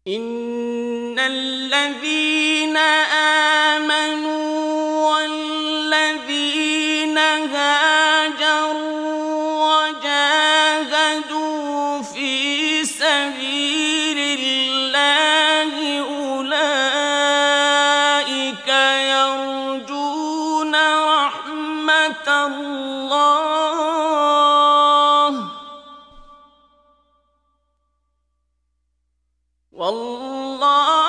إن الذين آمنوا والذين هاجروا وجاهدوا في سبيل الله أولئك يرجون رحمة الله والله